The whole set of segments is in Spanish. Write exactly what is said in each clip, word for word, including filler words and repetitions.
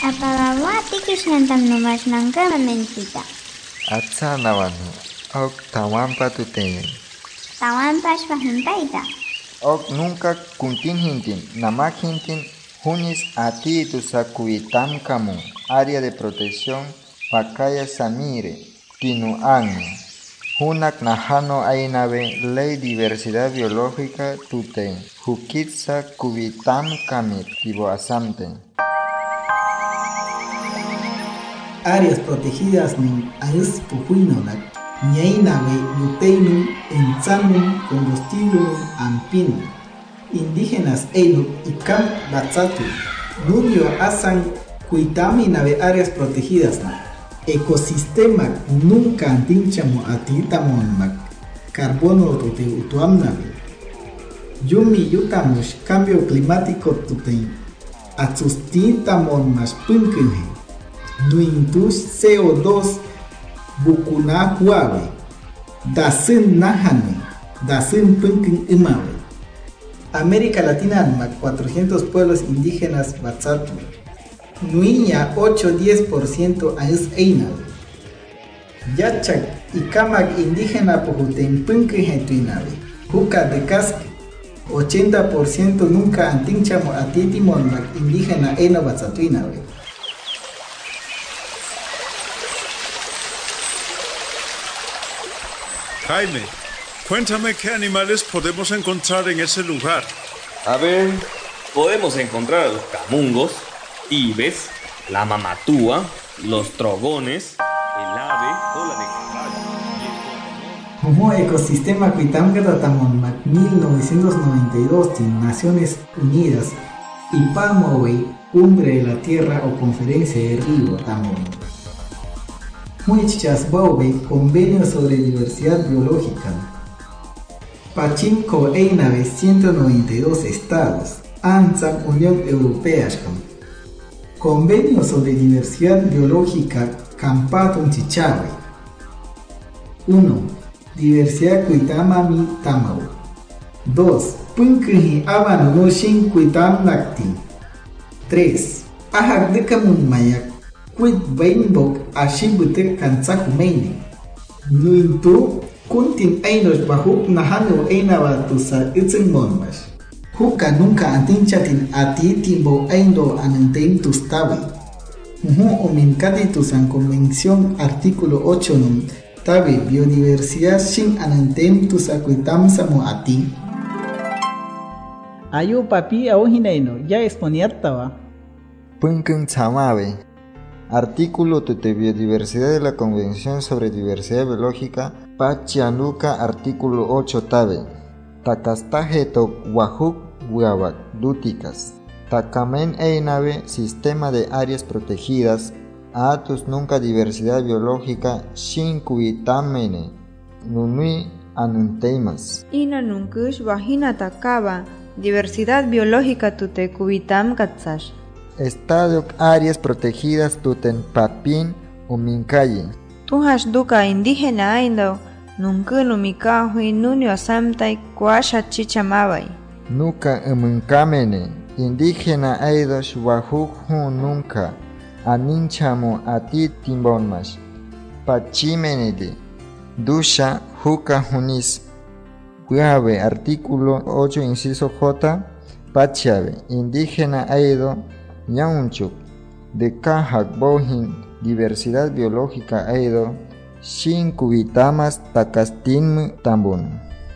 Apagawati kishnantam numashnankama menchita. Atsa nawanu, ok tawampa tuteyen. Tawampash pahintaita. Ok nunca kuntinhintin, namakintin, hunis ati tusakuitam kamu, área de protección, Pacaya Samire, Tinu Agni. Hunak Nahano Ainabe, Ley Diversidad Biológica Tute, Jukitsa Kubitam Kamit, Tibo Asamte. Áreas protegidas nin Aes Puhuinonak, Ñainabe, Luteinum, Enzanum, Combustibulum, Ampinum. Indígenas Einu y Camp Batzatu, Nunio Asan, Kuitami Nabe áreas protegidas na. Ecosistema nunca antinchamo atitamonmak, carbono tute utuamnabe. Yumi yutamush cambio climático tuten, atsustintamon mas punkenhe. Nuintus C O dos bukuna huawe, dasin nahane, dasin punken imawe. América Latina anmak cuatrocientos pueblos indígenas batzatu. Nuiña ocho a diez por ciento Aes Einabe. Yachak y Kamak indígena Pujuten Punkehetuinabe. Juca de Casque, ochenta por ciento nunca antinchamo atitimonmak indígena Eno Batzatuinabe. Jaime, cuéntame qué animales podemos encontrar en ese lugar. A ver, podemos encontrar a los camungos, ibes, la mamatúa, los trogones, el ave o la de caballo. Como ecosistema Cuitamgatatamon mil novecientos noventa y dos de Naciones Unidas y Palmoway, Cumbre de la Tierra o Conferencia de Río Tamon. Muichas Baube, Convenio sobre Diversidad Biológica. Pachinko Einabe, ciento noventa y dos estados. ANSAM, Unión Europea. Convenio sobre Diversidad Biológica Campaton Chichawe. uno. Diversidad Kuitamami Tamau. dos. Punkuhi Abano no Shin Kuitam Nakti. tres. Ahak Dekamun Mayak Kuit Bainbok Ashibute Kansakumeini. Nuintu Kuntin Ainos Bahuk Nahano Einabatusa Itzen Monmash. Huka nunca antinchatin ati timbo aindo anentem tustawi. Muhu ominkati tusan convención artículo ocho num tabi biodiversidad shin anentem tusakuitam samo ati. Ayu papi auhinaino ya exponiartaba. Punken Chamabe. Artículo de biodiversidad de la Convención sobre Diversidad Biológica, Pachianuca, artículo ocho tabe. Takastajeto Wahuk Huabak Dúticas. Takamen Einabe, sistema de áreas protegidas. Atus nunca diversidad biológica. Shin Kuitamene. Nunui Ananteimas. Ina nunkush Wahina Takaba. Diversidad biológica tute Kuitam Katsash. Estadio áreas protegidas tuten Papin Umincaye. Tuhash duka indígena aindo. Nunkunu mikahui nunio samtai kuasha chichamawai. Nuka emunkamene, indígena aidos wahuk hun nunca, aninchamo ati timbonmas. Pachimenede, dusha huka hunis. Huave, artículo ocho, inciso J, Pachiave, indígena aido, yaunchuk, de Kahak bohin, diversidad biológica aido, Shin Kubitamas Takastin Tambun.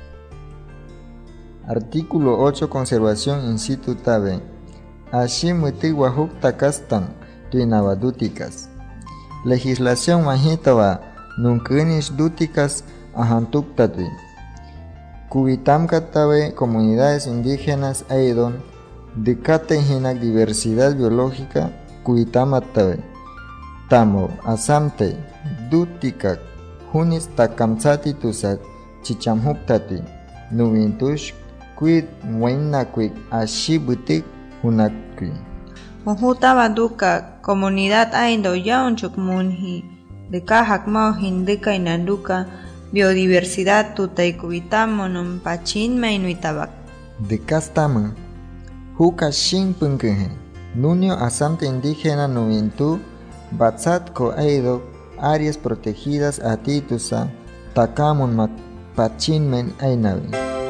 Artículo ocho. Conservación in situ tabe. Ashim Wahuk Takastan Tuinabadúticas. Legislación Mahitaba Nunkunish Dúticas Ahantuktati. Kubitam Katabe Comunidades Indígenas Aidon Decate Hinak Diversidad Biológica Kubitamatabe. Tamo Asamte Dutikak Hunis Takamsati Tusak Chichamhuktati Nuvintush Kuit Muinakwik Ashibutik Hunakwi. Mujutaba duka comunidad aindo yaunchuk munhi de Kahak Mauhin de Kainanduka biodiversidad tutaikuitamonum pachin mainuitabak. De Castama Huka Shin Punkehe Nunio Asante Indígena Nuintu, Batzatko Eido, áreas protegidas Atitusa, Takamun Pachinmen Ainavi.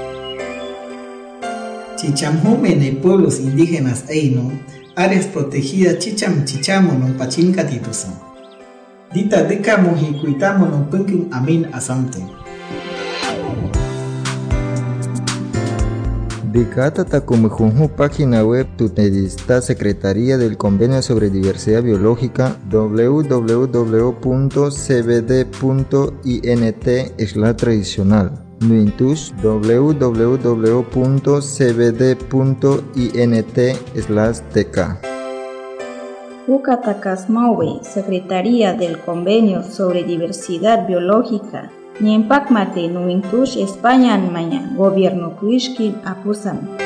Chichamjumene pueblos indígenas Eino, áreas protegidas Chicham Chichamonon Pachincatitusa. Dita Deka Mojikuitamonon Punkin Amin Asante. Dicata Takumujunju, página web Tutedista Secretaría del Convenio sobre Diversidad Biológica, w w w punto c b d punto int slash tradicional. Nuintush, w w w punto c b d punto int slash t k. Ucatacasmaue, Secretaría del Convenio sobre Diversidad Biológica, Niempacmate Nuintush, España, Maña, Gobierno Cuishkin, Apusan.